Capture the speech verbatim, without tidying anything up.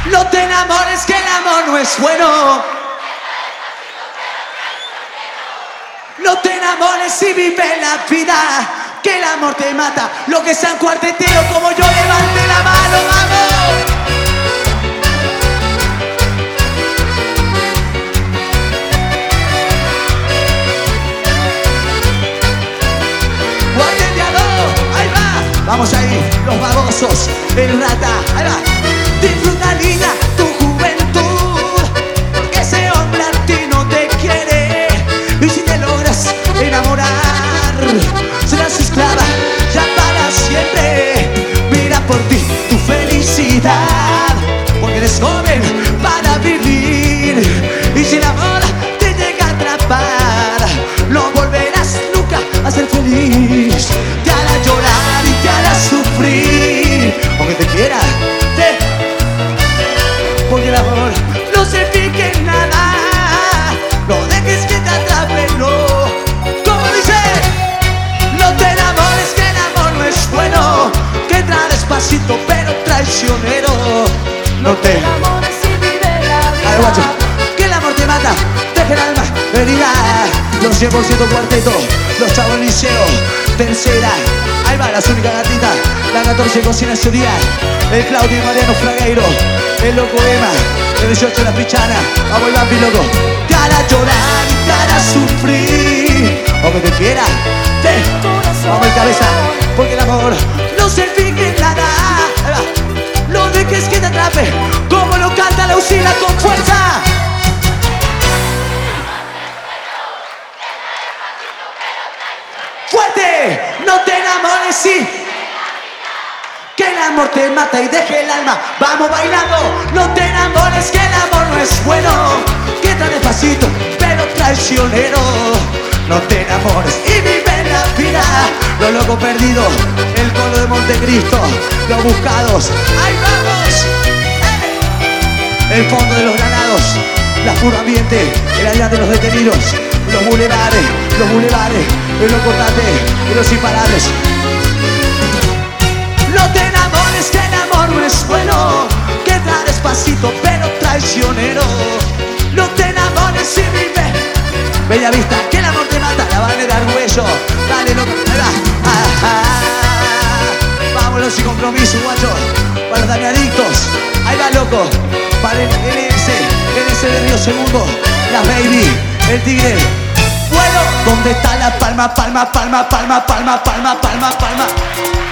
No te enamores que el amor no es bueno. No te enamores y vive la vida, que el amor te mata. Lo que sean cuartetero como yo, levante la mano, vamos. Guardeteado, ahí va. Vamos ahí, los babosos, el rata, ahí va. Disfruta, niña, tu juventud, porque ese hombre a ti no te quiere. Y si te logras enamorar, serás esclava ya para siempre. Mira por ti tu felicidad, porque eres joven para vivir. Y si el amor te llega a atrapar, no volverás nunca a ser feliz. Te hará llorar y te hará sufrir, aunque te quiera, te... porque el amor no se fije en nada. No dejes que te atrape, no. Como dice, no te enamores que el amor no es bueno, que entra despacito pero traicionero. No te enamores y vive la vida. Ay, guacho, que el amor te mata, deja el alma herida. Los cien por ciento cuarteto, los chavos del liceo, tercera. Ahí va, las únicas gatitas, la catorce cocina ese día, el Claudio y Mariano Fragueiro, el loco Emma, el dieciocho la pichana. Vamos, Bambi, loco. Te hará llorar y te hará sufrir, aunque te quiera, te... Vamos, cabeza, porque el amor no se fije en nada. Ahí va. No dejes que te atrape, como lo canta la Usina con fuerza. ¡Fuerte! No te enamores, sí, que el amor te mata y deje el alma. Vamos bailando. No te enamores que el amor no es bueno, que entra despacito pero traicionero. No te enamores y vive la vida. Los locos perdidos, el colo de Montecristo, los buscados. ¡Ahí vamos! ¡Eh! El fondo de los ganados, la puro ambiente, el allá de los detenidos, los bulevares, los bulevares, el loco Tate y los imparables. No te enamores que el amor no es bueno, que entra despacito pero traicionero. No te enamores y vive Bella Vista, que el amor te mata. La van a dar huello. Dale, loco, ahí va. Ah, ah. Vámonos sin compromiso, guacho. Para los damiadictos. Ahí va, loco. Para el N S, N S de Río Segundo, la Baby, el Tigre. Bueno, ¿dónde está la palma, palma, palma, palma, palma, palma, palma, palma?